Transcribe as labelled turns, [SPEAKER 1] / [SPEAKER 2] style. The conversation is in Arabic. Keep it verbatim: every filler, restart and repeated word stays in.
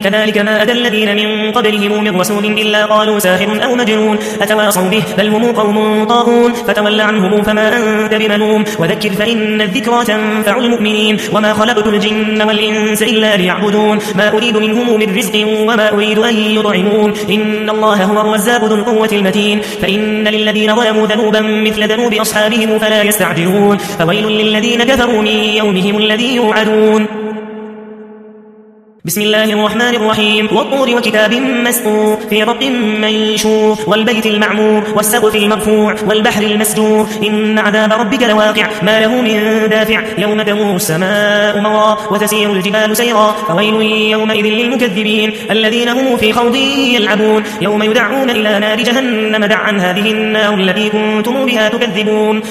[SPEAKER 1] كذلك ما أتى الذين من قبلهم من رسول إلا قالوا ساحر أو مجنون أتواصوا به بل هم قوم طاغون فتول عنهم فما أنت بملوم وذكر فإن الذكرى تنفع المؤمنين وما خلقت الجن والإنس إلا ليعبدون ما أريد منهم من رزق وما أريد أن يطعمون إن الله هو الرزاق ذو القوة المتين فإن للذين ظلموا ذنوبا مثل ذنوب أصحابهم فلا يستعجلون فويل للذين كفروا من يومهم الذي يوعدون بسم الله الرحمن الرحيم والطور وكتاب مسطور في رق منشور والبيت المعمور والسقف المرفوع والبحر المسجور إن عذاب ربك لواقع ما له من دافع يوم تمور السماء مرا وتسير الجبال سيرا فويل يومئذ للمكذبين الذين هم في خوض يلعبون يوم يدعون إلى نار جهنم دعا هذه النار التي كنتم بها تكذبون